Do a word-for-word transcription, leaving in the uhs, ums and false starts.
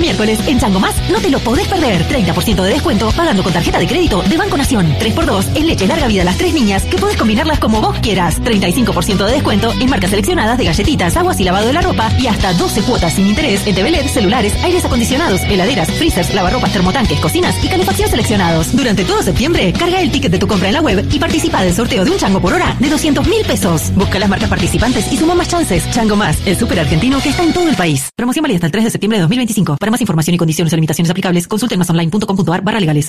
miércoles en Chango Más no te lo podés perder. treinta por ciento de descuento pagando con tarjeta de crédito de Banco Nación. tres por dos en leche larga vida las tres niñas que podés combinarlas como vos quieras. treinta y cinco por ciento de descuento en marcas seleccionadas de galletitas, aguas y lavado de la ropa y hasta doce cuotas sin interés en T V L E D, celulares, aires acondicionados, heladeras, freezers, lavarropas, termotanques, cocinas y calefacción seleccionados. Durante todo septiembre, carga el ticket de tu compra en la web y participa del sorteo de un chango por hora de doscientos mil pesos. Busca las marcas participantes y suma más chances. Chango Más, el súper argentino que está en todo el país. Promoción válida hasta el tres de septiembre de dos mil veinticinco. Para más información y condiciones o limitaciones aplicables, consulte en masonline punto com punto ar barra legales.